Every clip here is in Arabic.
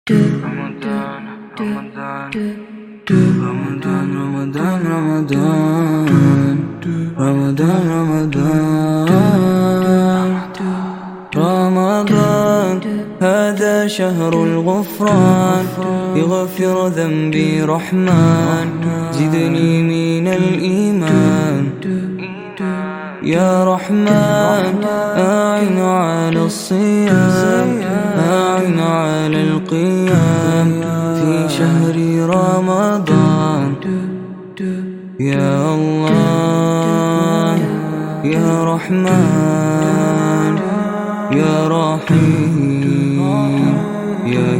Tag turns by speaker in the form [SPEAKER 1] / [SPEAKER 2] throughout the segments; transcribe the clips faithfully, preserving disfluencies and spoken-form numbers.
[SPEAKER 1] رمضان رمضان رمضان رمضان رمضان رمضان رمضان رمضان هذا شهر الغفران يغفر ذنبي رحمن زدني من الإيمان يا رحمن أعن على الصيام أعن على القيام في شهر رمضان يا الله يا رحمن يا رحيم يا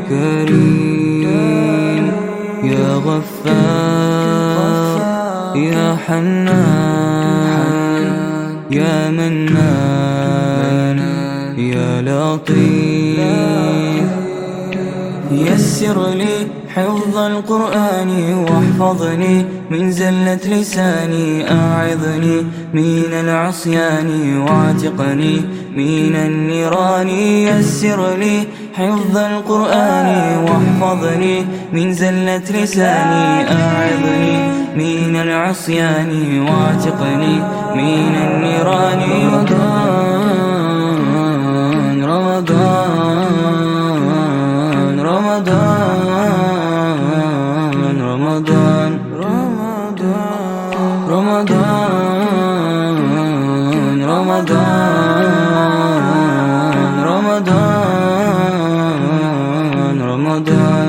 [SPEAKER 1] كريم يا غفار يا حنان يا منان يا لطيف يسر لي حفظ القرآن واحفظني من زلة لساني أعظني من العصيان واعتقني من النيران يسر لي حفظ القرآن واحفظني من زلة لساني أعظني من العصيان واعتقني من النيران رمضان رمضان رمضان رمضان رمضان رمضان رمضان رمضان رمضان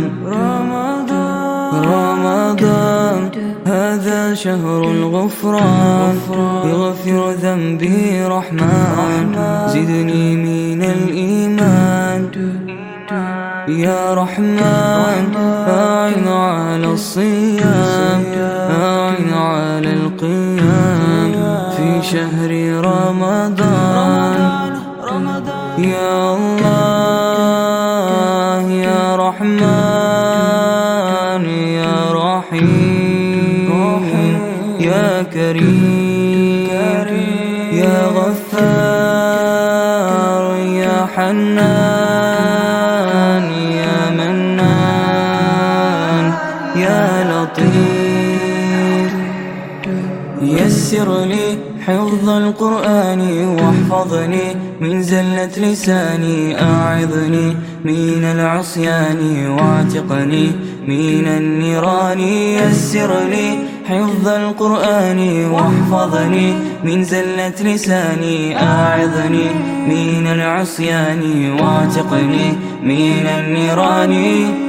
[SPEAKER 1] رمضان هذا شهر الغفران يغفر ذنبي رحمن زدني من الإيمان يا رحمن أعن على الصيام أعن على القيام في شهر رمضان يا الله يا رحمن يا رحيم يا كريم يا غفار يا حنان يا منان يا لطيف يسر لي حفظ القرآن واحفظني من زلة لساني أعظني من العصيان واعتقني من النيران يسر لي حفظ القرآن واحفظني من زلة لساني أعظني من العصيان واعتقني من النيران